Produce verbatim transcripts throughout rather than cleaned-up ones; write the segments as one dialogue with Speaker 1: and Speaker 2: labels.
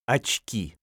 Speaker 1: Очки.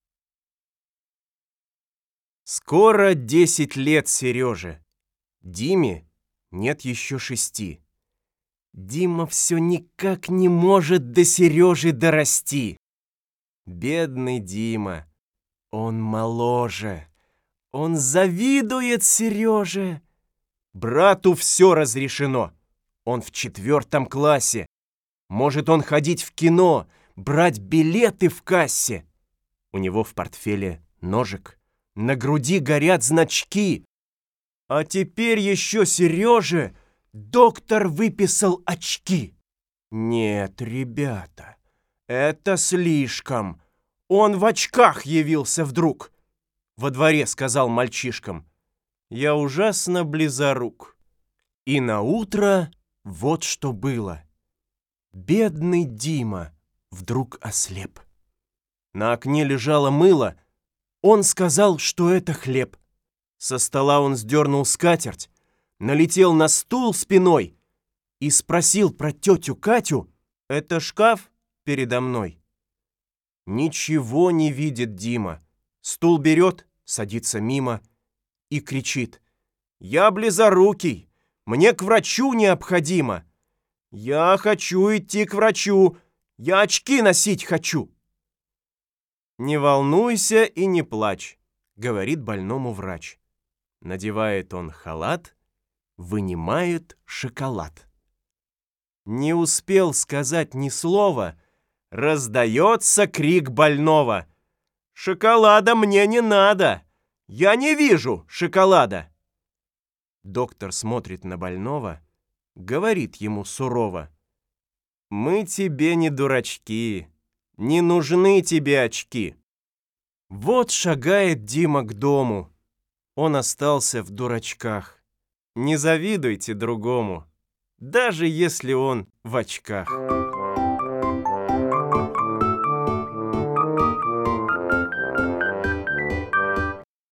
Speaker 1: Скоро десять лет Сереже. Диме нет еще шести. Дима все никак не может до Сережи дорасти. Бедный Дима, он моложе, он завидует Сереже. Брату все разрешено, он в четвертом классе. Может он ходить в кино, брать билеты в кассе. У него в портфеле ножик, на груди горят значки. А теперь еще Сереже доктор выписал очки. Нет, ребята, это слишком. Он в очках явился вдруг. Во дворе сказал мальчишкам: я ужасно близорук. И наутро вот что было. Бедный Дима вдруг ослеп. На окне лежало мыло. Он сказал, что это хлеб. Со стола он сдернул скатерть, налетел на стул спиной и спросил про тетю Катю: «Это шкаф передо мной?» Ничего не видит Дима. Стул берет, садится мимо и кричит: «Я близорукий, мне к врачу необходимо! Я хочу идти к врачу, я очки носить хочу!» «Не волнуйся и не плачь», — говорит больному врач. Надевает он халат, вынимает шоколад. Не успел сказать ни слова, раздается крик больного: «Шоколада мне не надо! Я не вижу шоколада!» Доктор смотрит на больного, говорит ему сурово: «Мы тебе не дурачки, не нужны тебе очки». Вот шагает Дима к дому. Он остался в дурачках. Не завидуйте другому, даже если он в очках.